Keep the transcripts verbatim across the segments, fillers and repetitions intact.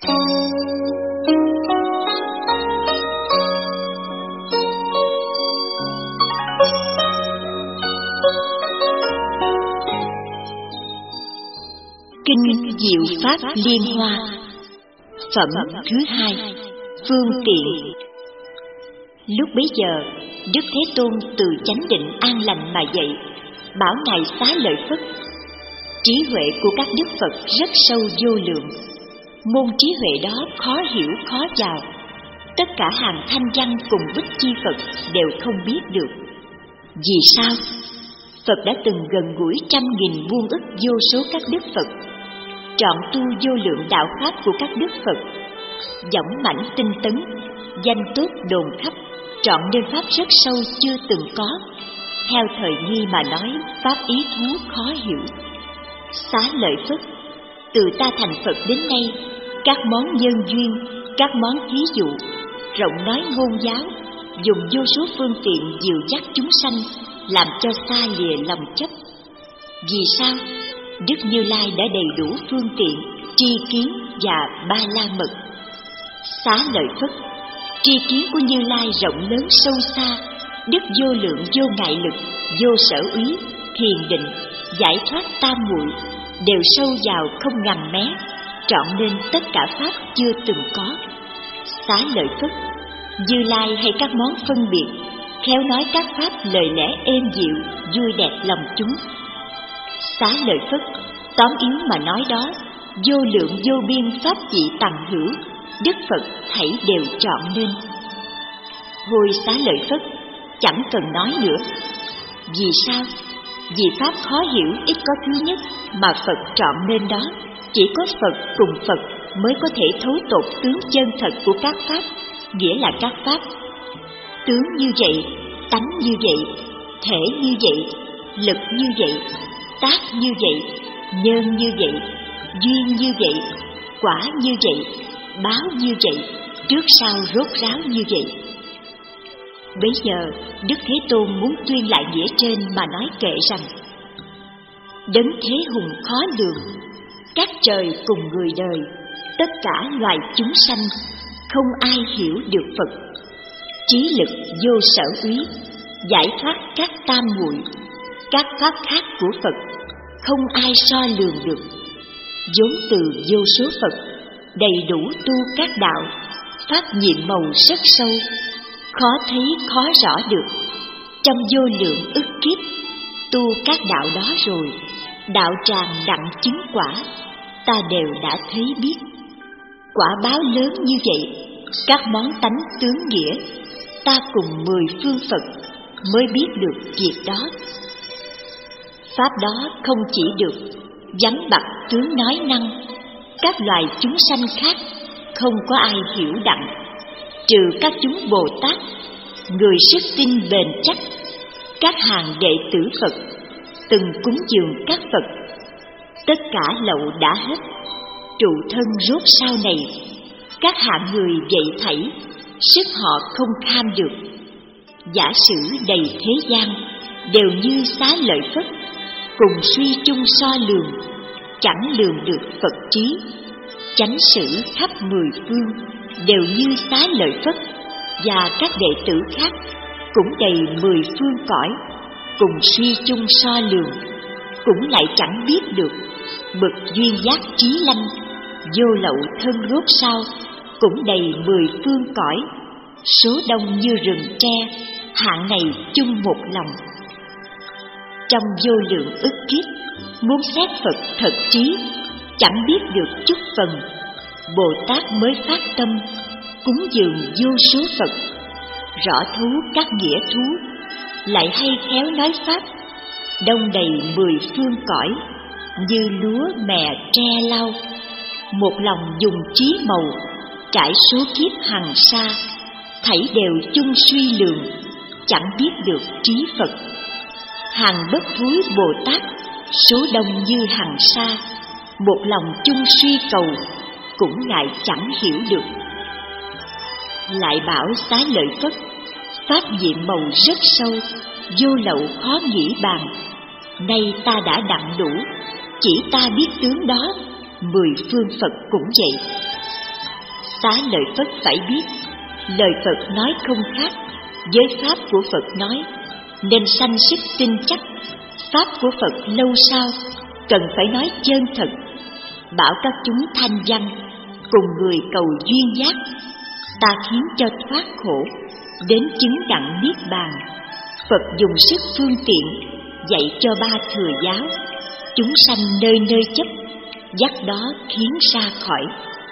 Kinh Diệu Pháp Liên Hoa. Phẩm thứ hai, Phương Tiện. Lúc bấy giờ, Đức Thế Tôn từ chánh định an lành mà dậy, bảo ngài Xá Lợi Phất: trí huệ của các đức Phật rất sâu vô lượng, môn trí huệ đó khó hiểu khó vào, tất cả hàng thanh văn cùng bích chi Phật đều không biết được. Vì sao? Phật đã từng gần gũi trăm nghìn muôn ức vô số các đức Phật, trọn tu vô lượng đạo pháp của các đức Phật, dõng mãnh tinh tấn, danh tốt đồn khắp, trọn nên pháp rất sâu chưa từng có. Theo thời nghi mà nói, pháp ý thú khó hiểu. Xá Lợi Phất, từ ta thành Phật đến nay, các món nhân duyên, các món thí dụ, rộng nói ngôn giáo, dùng vô số phương tiện dìu dắt chúng sanh, làm cho xa lìa lòng chấp. Vì sao? Đức Như Lai đã đầy đủ phương tiện, tri kiến và ba la mật. Xá Lợi Phất, tri kiến của Như Lai rộng lớn sâu xa, đức vô lượng vô ngại lực, vô sở úy, thiền định, giải thoát tam muội đều sâu vào không ngằm mé, trọn nên tất cả pháp chưa từng có. Xá Lợi Phất, Như Lai hay các món phân biệt, khéo nói các pháp lời lẽ êm dịu, vui đẹp lòng chúng. Xá Lợi Phất, tóm yếu mà nói đó, vô lượng vô biên pháp vị tằng hữu, đức Phật thảy đều chọn nên. Hồi Xá Lợi Phất, chẳng cần nói nữa. Vì sao? Vì pháp khó hiểu ít có thứ nhất mà Phật chọn nên đó. Chỉ có Phật cùng Phật mới có thể thấu tột tướng chân thật của các pháp, nghĩa là các pháp. Tướng như vậy, tánh như vậy, thể như vậy, lực như vậy, tác như vậy, nhân như vậy, duyên như vậy, quả như vậy, báo như vậy, trước sau rốt ráo như vậy. Bấy giờ, Đức Thế Tôn muốn tuyên lại nghĩa trên mà nói kệ rằng: đấng thế hùng khó lường, các trời cùng người đời, tất cả loài chúng sanh, không ai hiểu được Phật. Trí lực vô sở úy, giải thoát các tam muội, các pháp khác của Phật, không ai so lường được. Vốn từ vô số Phật, đầy đủ tu các đạo, pháp nhiệm màu rất sâu, khó thấy khó rõ được. Trong vô lượng ức kiếp, tu các đạo đó rồi, đạo tràng đặng chứng quả, ta đều đã thấy biết. Quả báo lớn như vậy, các món tánh tướng nghĩa, ta cùng mười phương Phật mới biết được việc đó. Pháp đó không chỉ được vắn bặt tướng nói năng, các loài chúng sanh khác không có ai hiểu đặng, trừ các chúng Bồ Tát, người sức tin bền chắc, các hàng đệ tử Phật, từng cúng dường các Phật. Tất cả lậu đã hết, trụ thân rốt sau này, các hạng người vậy thảy, sức họ không kham được. Giả sử đầy thế gian, đều như Xá Lợi Phất, cùng suy chung so lường, chẳng lường được Phật trí. Chánh sử khắp mười phương, đều như Xá Lợi Phất, và các đệ tử khác, cũng đầy mười phương cõi, cùng suy chung so lường, cũng lại chẳng biết được. Bậc duyên giác trí lanh, vô lậu thân rốt sau, cũng đầy mười phương cõi, số đông như rừng tre, hạng này chung một lòng. Trong vô lượng ức kiếp, muốn xét Phật thật trí, chẳng biết được chút phần. Bồ Tát mới phát tâm, cúng dường vô số Phật, rõ thấu các nghĩa thú, lại hay khéo nói pháp, đông đầy mười phương cõi, như lúa mè tre lau, một lòng dùng trí màu, trải số kiếp hằng sa, thảy đều chung suy lường, chẳng biết được trí Phật. Hàng bất thối Bồ Tát, số đông như hằng sa, một lòng chung suy cầu, cũng lại chẳng hiểu được. Lại bảo Xá Lợi Phất, pháp nhiệm màu rất sâu, vô lậu khó nghĩ bàn. Nay ta đã đặng đủ, chỉ ta biết tướng đó, mười phương Phật cũng vậy. Xá Lợi Phất phải biết, lời Phật nói không khác với pháp của Phật nói, nên sanh sức tin chắc. Pháp của Phật lâu sau, cần phải nói chân thật, bảo các chúng thanh văn cùng người cầu duyên giác, ta khiến cho thoát khổ, đến chứng đặng niết bàn. Phật dùng sức phương tiện dạy cho ba thừa giáo, chúng sanh nơi nơi chấp, dắt đó khiến ra khỏi.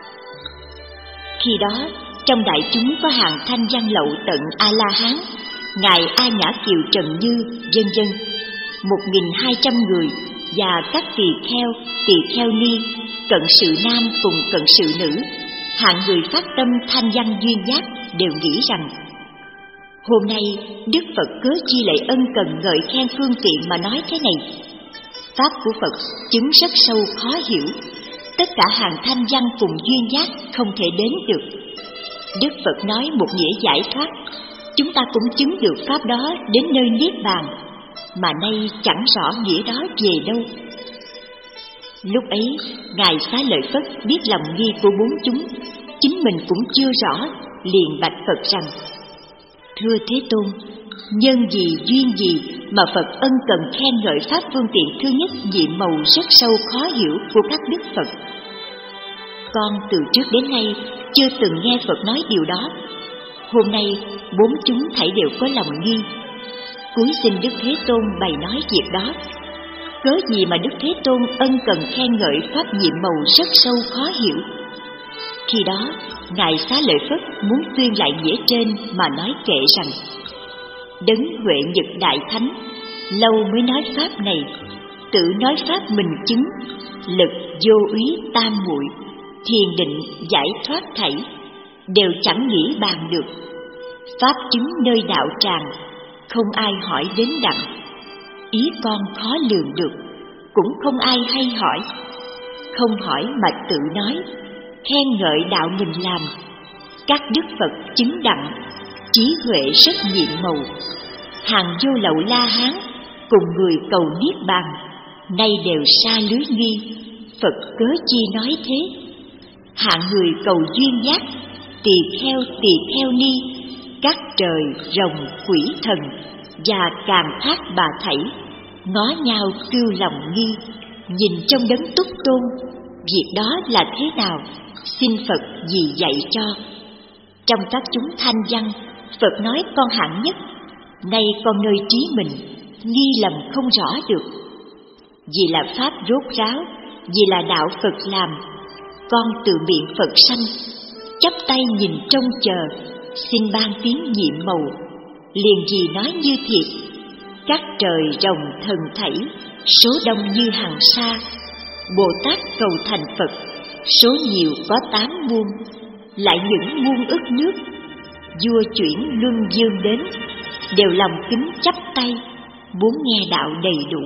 Khi đó trong đại chúng có hàng thanh văn lậu tận A La Hán, ngài A Nhã Kiều Trần Như, vân vân, một nghìn hai trăm người, và các tỳ kheo, tỳ kheo ni, cận sự nam cùng cận sự nữ, hạng người phát tâm thanh văn duyên giác đều nghĩ rằng hôm nay Đức Phật cớ chi lại ân cần ngợi khen phương tiện mà nói thế này. Pháp của Phật chứng rất sâu khó hiểu, tất cả hàng thanh văn cùng duyên giác không thể đến được. Đức Phật nói một nghĩa giải thoát, chúng ta cũng chứng được pháp đó đến nơi niết bàn, mà nay chẳng rõ nghĩa đó về đâu. Lúc ấy ngài Xá Lợi Phất biết lòng nghi của bốn chúng, chính mình cũng chưa rõ, liền bạch Phật rằng: Thưa Thế Tôn, nhân gì duyên gì mà Phật ân cần khen ngợi pháp phương tiện thứ nhất nhiệm màu rất sâu khó hiểu của các đức Phật? Con từ trước đến nay chưa từng nghe Phật nói điều đó. Hôm nay bốn chúng thảy đều có lòng nghi. Cúi xin Đức Thế Tôn bày nói việc đó. Cớ gì mà Đức Thế Tôn ân cần khen ngợi pháp nhiệm màu rất sâu khó hiểu? Khi đó ngài Xá Lợi Phất muốn tuyên lại nghĩa trên mà nói kệ rằng: Đấng Huệ Nhật Đại Thánh lâu mới nói pháp này, tự nói pháp mình chứng, lực vô úy tam muội, thiền định giải thoát thảy, đều chẳng nghĩ bàn được. Pháp chứng nơi đạo tràng, không ai hỏi đến đặng. Ý con khó lường được, cũng không ai hay hỏi. Không hỏi mà tự nói, khen ngợi đạo mình làm. Các đức Phật chứng đặng, trí huệ rất nhiệm màu. Hàng vô lậu La Hán cùng người cầu niết bàn, nay đều xa lưới nghi. Phật cớ chi nói thế? Hạng người cầu duyên giác, tỳ kheo tỳ kheo ni, các trời rồng quỷ thần và càng thác bà thảy, ngó nhau kêu lòng nghi, nhìn trong đấng túc tôn. Việc đó là thế nào? Xin Phật gì dạy cho. Trong các chúng thanh văn, Phật nói con hạng nhất, nay con nơi trí mình nghi lầm không rõ được. Vì là pháp rốt ráo, vì là đạo Phật làm, con từ miệng Phật sanh, chắp tay nhìn trông chờ, xin ban tiếng nhiệm màu. Liền gì nói như thiệt, các trời rồng thần thảy, số đông như hàng sa. Bồ Tát cầu thành Phật, số nhiều có tám muôn, lại những muôn ức nước. Vua chuyển luân dương đến, đều lòng kính chắp tay, muốn nghe đạo đầy đủ.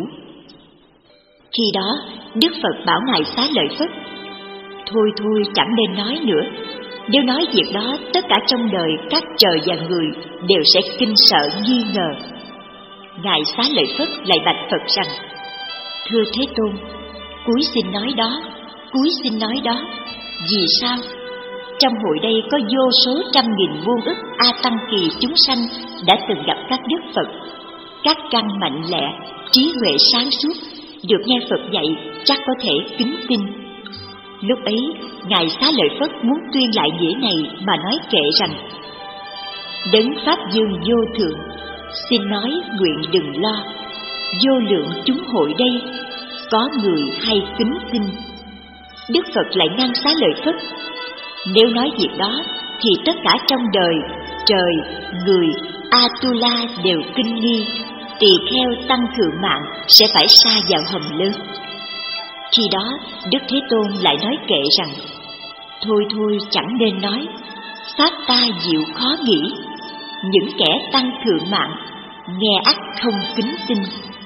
Khi đó Đức Phật bảo ngài Xá Lợi Phất: Thôi thôi chẳng nên nói nữa. Nếu nói việc đó, tất cả trong đời các trời và người đều sẽ kinh sợ nghi ngờ. Ngài Xá Lợi Phất lại bạch Phật rằng: Thưa Thế Tôn, cúi xin nói đó, cúi xin nói đó. Vì sao? Trong hội đây có vô số trăm nghìn muôn ức A Tăng Kỳ chúng sanh đã từng gặp các đức Phật. Các căn mạnh lẹ, trí huệ sáng suốt, được nghe Phật dạy chắc có thể kính tin. Lúc ấy ngài Xá Lợi Phất muốn tuyên lại nghĩa này mà nói kệ rằng: Đấng Pháp Dương vô thượng, xin nói nguyện đừng lo. Vô lượng chúng hội đây, có người hay kính tin. Đức Phật lại ngăn Xá Lợi Phất: Nếu nói việc đó thì tất cả trong đời, trời, người, Atula đều kinh nghi, tỳ kheo tăng thượng mạng sẽ phải sa vào hầm lớn. Khi đó Đức Thế Tôn lại nói kệ rằng: Thôi thôi chẳng nên nói, pháp ta diệu khó nghĩ. Những kẻ tăng thượng mạng nghe ắt không kính tin.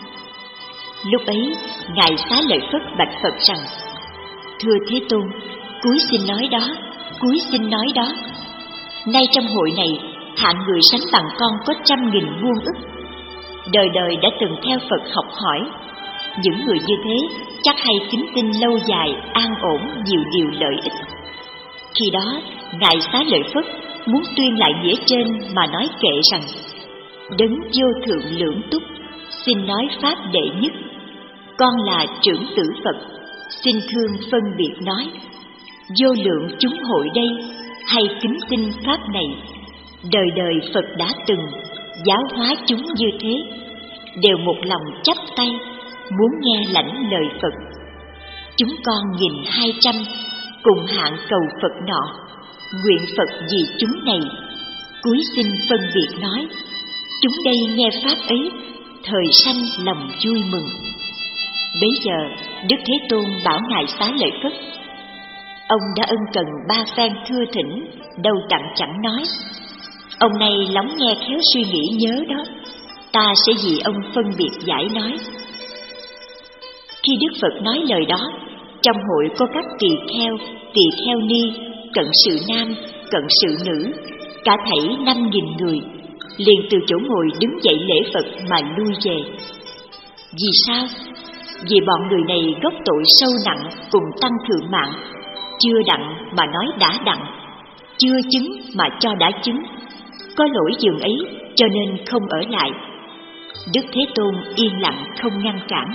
Lúc ấy ngài Xá Lợi Phất bạch Phật rằng: Thưa Thế Tôn, cúi xin nói đó, cúi xin nói đó. Nay trong hội này hạng người sánh bằng con có trăm nghìn muôn ức, đời đời đã từng theo Phật học hỏi. Những người như thế chắc hay kính tin lâu dài, an ổn, nhiều điều lợi ích. Khi đó, Ngài Xá Lợi Phất muốn tuyên lại nghĩa trên mà nói kệ rằng: Đấng vô thượng lưỡng túc, xin nói pháp đệ nhất. Con là trưởng tử Phật, xin thương phân biệt nói. Vô lượng chúng hội đây, hay kính tin pháp này. Đời đời Phật đã từng giáo hóa chúng như thế, đều một lòng chắp tay muốn nghe lãnh lời Phật. Chúng con nghìn hai trăm cùng hạng cầu Phật nọ, nguyện Phật vì chúng này, cúi xin phân biệt nói. Chúng đây nghe pháp ấy, thời sanh lòng vui mừng. Bấy giờ Đức Thế Tôn bảo Ngài Xá Lợi Phất: Ông đã ân cần ba phen thưa thỉnh, đâu đặng chẳng nói. Ông này lắng nghe khéo suy nghĩ nhớ đó, ta sẽ vì ông phân biệt giải nói. Khi Đức Phật nói lời đó, trong hội có các tỳ kheo, tỳ kheo ni, cận sự nam, cận sự nữ, cả thảy năm nghìn người, liền từ chỗ ngồi đứng dậy lễ Phật mà lui về. Vì sao? Vì bọn người này gốc tội sâu nặng cùng tăng thượng mạng, chưa đặng mà nói đã đặng, chưa chứng mà cho đã chứng, có lỗi dường ấy cho nên không ở lại. Đức Thế Tôn yên lặng không ngăn cản.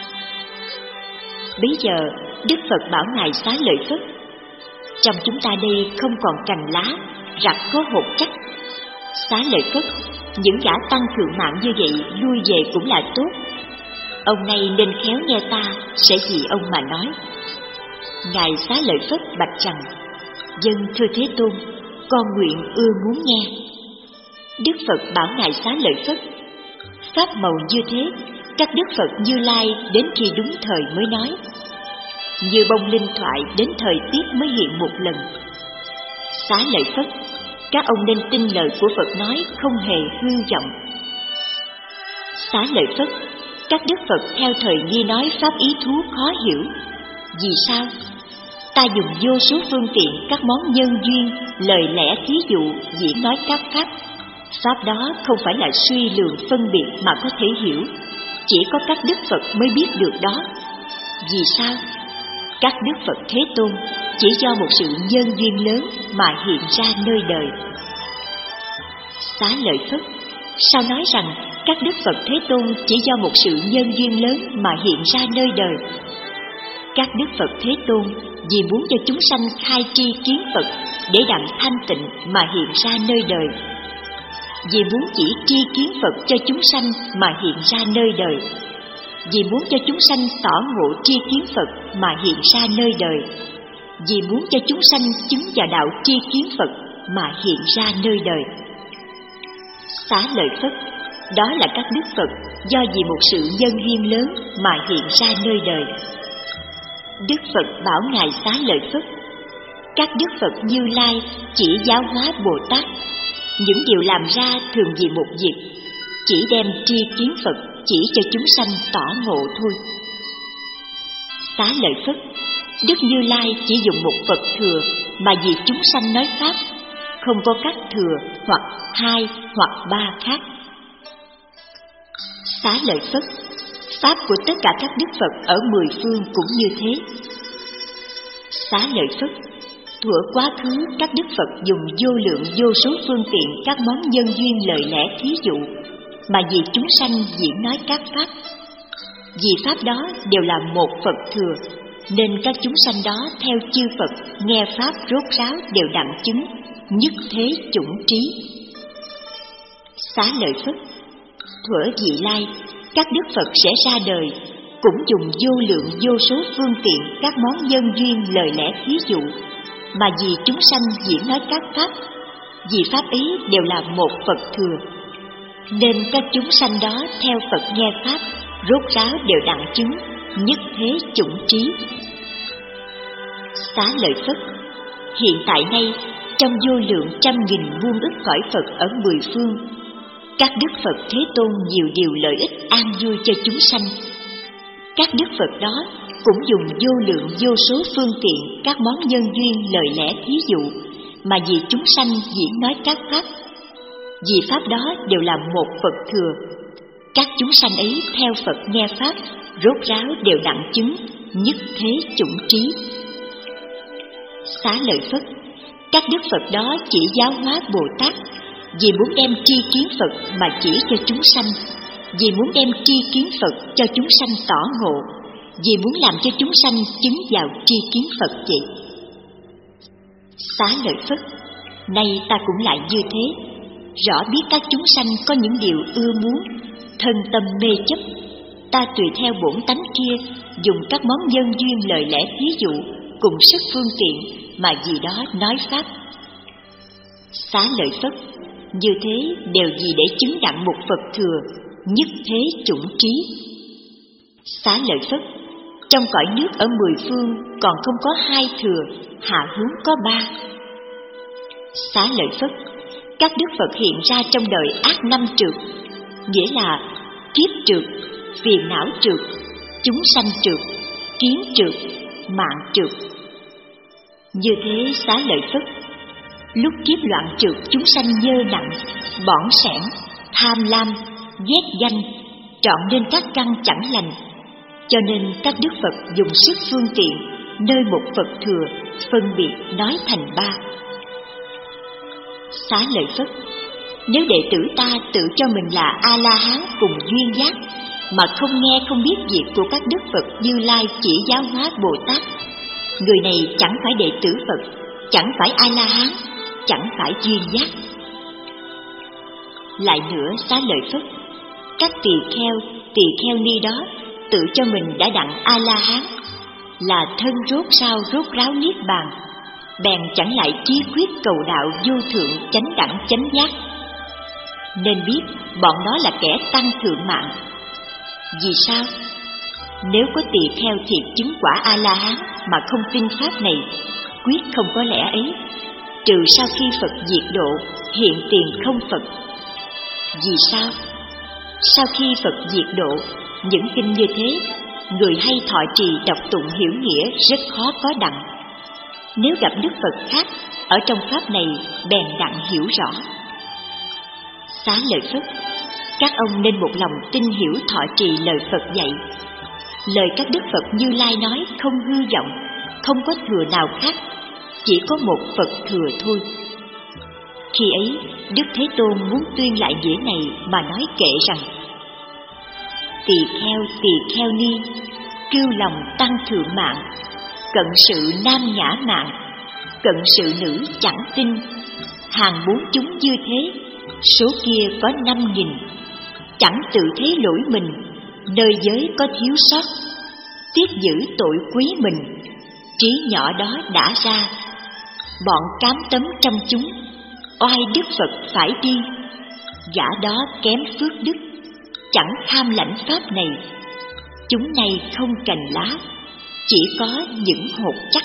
Bấy giờ Đức Phật bảo Ngài Xá Lợi Phất: Trong chúng ta đây không còn cành lá, rặt có hột chắc. Xá Lợi Phất, những gã tăng thượng mạng như vậy lui về cũng là tốt. Ông này nên khéo nghe ta, sẽ vì ông mà nói. Ngài Xá Lợi Phất bạch rằng: Dân thưa Thế Tôn, con nguyện ưa muốn nghe. Đức Phật bảo Ngài Xá Lợi Phất: Pháp màu như thế, các Đức Phật Như Lai đến khi đúng thời mới nói. Như bông linh thoại đến thời tiết mới hiện một lần. Xá Lợi Phất, các ông nên tin lời của Phật nói không hề hư vọng. Xá Lợi Phất, các Đức Phật theo thời nghi nói pháp ý thú khó hiểu. Vì sao? Ta dùng vô số phương tiện các món nhân duyên, lời lẽ thí dụ diễn nói các pháp. Pháp đó không phải là suy lường phân biệt mà có thể hiểu, chỉ có các Đức Phật mới biết được đó. Vì sao? Các Đức Phật Thế Tôn chỉ do một sự nhân duyên lớn mà hiện ra nơi đời. Xá Lợi Phất, sao nói rằng các Đức Phật Thế Tôn chỉ do một sự nhân duyên lớn mà hiện ra nơi đời? Các Đức Phật Thế Tôn vì muốn cho chúng sanh khai tri kiến Phật để đặng thanh tịnh mà hiện ra nơi đời. Vì muốn chỉ tri kiến Phật cho chúng sanh mà hiện ra nơi đời. Vì muốn cho chúng sanh tỏ ngộ tri kiến Phật mà hiện ra nơi đời. Vì muốn cho chúng sanh chứng vào đạo tri kiến Phật mà hiện ra nơi đời. Xá Lợi Phất, đó là các Đức Phật do vì một sự nhân duyên lớn mà hiện ra nơi đời. Đức Phật bảo Ngài Xá Lợi Phất: Các Đức Phật Như Lai chỉ giáo hóa Bồ Tát, những điều làm ra thường vì một việc, chỉ đem tri kiến Phật chỉ cho chúng sanh tỏ ngộ thôi. Xá Lợi Phất, Đức Như Lai chỉ dùng một Phật thừa mà vì chúng sanh nói pháp, không có các thừa hoặc hai hoặc ba khác. Xá Lợi Phất, pháp của tất cả các Đức Phật ở mười phương cũng như thế. Xá Lợi Phất, thuở quá khứ các Đức Phật dùng vô lượng vô số phương tiện các món nhân duyên lời lẽ thí dụ mà vì chúng sanh diễn nói các pháp. Vì pháp đó đều là một Phật thừa, nên các chúng sanh đó theo chư Phật nghe pháp rốt ráo đều đặng chứng, nhất thế chủng trí. Xá Lợi Phất, thuở vị lai các Đức Phật sẽ ra đời, cũng dùng vô lượng vô số phương tiện các món nhân duyên lời lẽ thí dụ mà vì chúng sanh diễn nói các pháp. Vì pháp ấy đều là một Phật thừa, nên các chúng sanh đó theo Phật nghe pháp rốt ráo đều đặng chứng, nhất thế chủng trí. Xá Lợi Phất, hiện tại nay trong vô lượng trăm nghìn muôn ức cõi Phật ở mười phương, các Đức Phật Thế Tôn nhiều điều lợi ích an vui cho chúng sanh. Các Đức Phật đó cũng dùng vô lượng vô số phương tiện các món nhân duyên lời lẽ thí dụ mà vì chúng sanh diễn nói các pháp. Vì pháp đó đều là một Phật thừa, các chúng sanh ấy theo Phật nghe pháp rốt ráo đều đặng chứng, nhất thế chủng trí. Xá Lợi Phất, Các đức Phật đó chỉ giáo hóa Bồ Tát vì muốn đem tri kiến Phật mà chỉ cho chúng sanh, vì muốn đem tri kiến Phật cho chúng sanh tỏ ngộ, vì muốn làm cho chúng sanh chứng vào tri kiến Phật vậy. Xá lợi Phất, nay ta cũng lại như thế, rõ biết các chúng sanh có những điều ưa muốn, thân tâm mê chấp. Ta tùy theo bổn tánh kia, dùng các món nhân duyên lời lẽ thí dụ cùng sức phương tiện mà vì đó nói pháp. Xá lợi Phất, như thế đều vì để chứng đặng một Phật thừa, nhất thế chủng trí. Xá lợi Phất, trong cõi nước ở mười phương còn không có hai thừa, hạ huống có ba. Xá lợi Phất, các đức Phật hiện ra trong đời ác năm trượt, nghĩa là kiếp trượt, phiền não trượt, chúng sanh trượt, kiến trượt, mạng trượt. Như thế xá lợi Phất, lúc kiếp loạn trượt chúng sanh nhơ nặng, bỏng sẻn, tham lam, ghét danh, trọn nên các căn chẳng lành. Cho nên các đức Phật dùng sức phương tiện nơi một Phật thừa, phân biệt nói thành ba. Xá lợi Phất, nếu đệ tử ta tự cho mình là A-la-hán cùng duyên giác, mà không nghe không biết việc của các đức Phật Như Lai chỉ giáo hóa Bồ Tát, người này chẳng phải đệ tử Phật, chẳng phải A-la-hán, chẳng phải duyên giác. Lại nữa xá lợi Phất, các tỳ kheo, tỳ kheo ni đó tự cho mình đã đặng A-la-hán, là thân rốt sao rốt ráo niết bàn, bèn chẳng lại chí quyết cầu đạo vô thượng chánh đẳng chánh giác. Nên biết bọn đó là kẻ tăng thượng mạng. Vì sao? Nếu có tỳ kheo thiệt chứng quả A-la-hán mà không tin pháp này, quyết không có lẽ ấy, trừ sau khi Phật diệt độ hiện tiền không Phật. Vì sao? Sau khi Phật diệt độ, những kinh như thế, người hay thọ trì đọc tụng hiểu nghĩa rất khó có đặng. Nếu gặp đức Phật khác ở trong pháp này, bèn đặng hiểu rõ. Xá lợi Phất, các ông nên một lòng tin hiểu thọ trì lời Phật dạy. Lời các đức Phật Như Lai nói không hư vọng, không có thừa nào khác, chỉ có một Phật thừa thôi. Khi ấy, Đức Thế Tôn muốn tuyên lại nghĩa này mà nói kệ rằng: tỳ kheo tỳ kheo ni, kêu lòng tăng thượng mạng, cận sự nam nhã mạng, cận sự nữ chẳng tin, hàng bốn chúng như thế, số kia có năm nghìn, chẳng tự thấy lỗi mình, nơi giới có thiếu sót, tiếc giữ tội quý mình, trí nhỏ đó đã ra, bọn cám tấm trong chúng, oai đức Phật phải đi, gã đó kém phước đức, chẳng tham lãnh pháp này, chúng này không cành lá, chỉ có những hột chắc.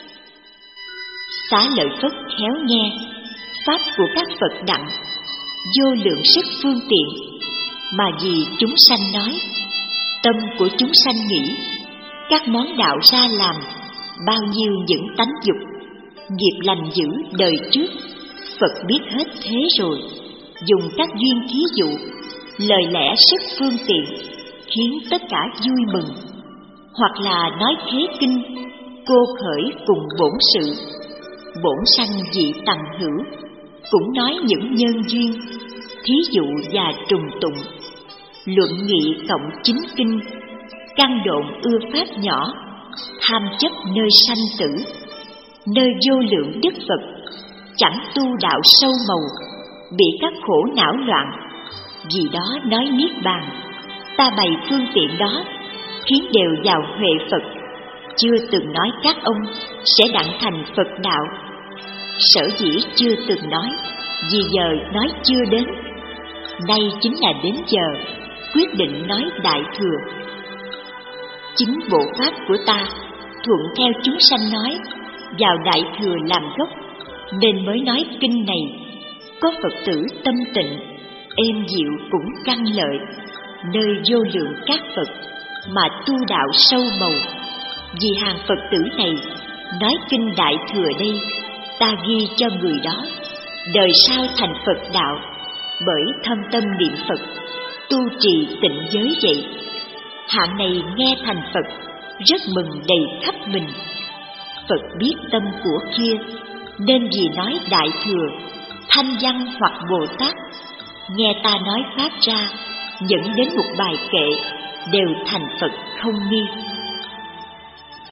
Xá lợi Phất khéo nghe, pháp của các Phật đặng, vô lượng sức phương tiện, mà vì chúng sanh nói, tâm của chúng sanh nghĩ, các món đạo ra làm, bao nhiêu những tánh dục, nghiệp lành dữ đời trước, Phật biết hết thế rồi, dùng các duyên thí dụ, lời lẽ sức phương tiện, khiến tất cả vui mừng. Hoặc là nói khế kinh, cô khởi cùng bổn sự, bổn sanh dị tằng hữu, cũng nói những nhân duyên, thí dụ và trùng tụng, luận nghị cộng chính kinh, căn độn ưa pháp nhỏ, tham chấp nơi sanh tử, nơi vô lượng đức Phật, chẳng tu đạo sâu màu, bị các khổ não loạn, vì đó nói niết bàn, ta bày phương tiện đó, khiến đều vào huệ Phật, chưa từng nói các ông sẽ đặng thành Phật đạo. Sở dĩ chưa từng nói, vì giờ nói chưa đến, nay chính là đến giờ, quyết định nói đại thừa. Chính bộ pháp của ta, thuận theo chúng sanh nói, vào đại thừa làm gốc, nên mới nói kinh này, có Phật tử tâm tịnh, êm dịu cũng căn lợi, nơi vô lượng các Phật, mà tu đạo sâu màu. Vì hàng Phật tử này, nói kinh đại thừa đây, ta ghi cho người đó, đời sau thành Phật đạo, bởi thâm tâm niệm Phật, tu trì tịnh giới vậy. Hạng này nghe thành Phật, rất mừng đầy khắp mình. Phật biết tâm của kia, nên vì nói Đại Thừa, Thanh Văn hoặc Bồ Tát, nghe ta nói Pháp ra, dẫn đến một bài kệ, đều thành Phật không nghi.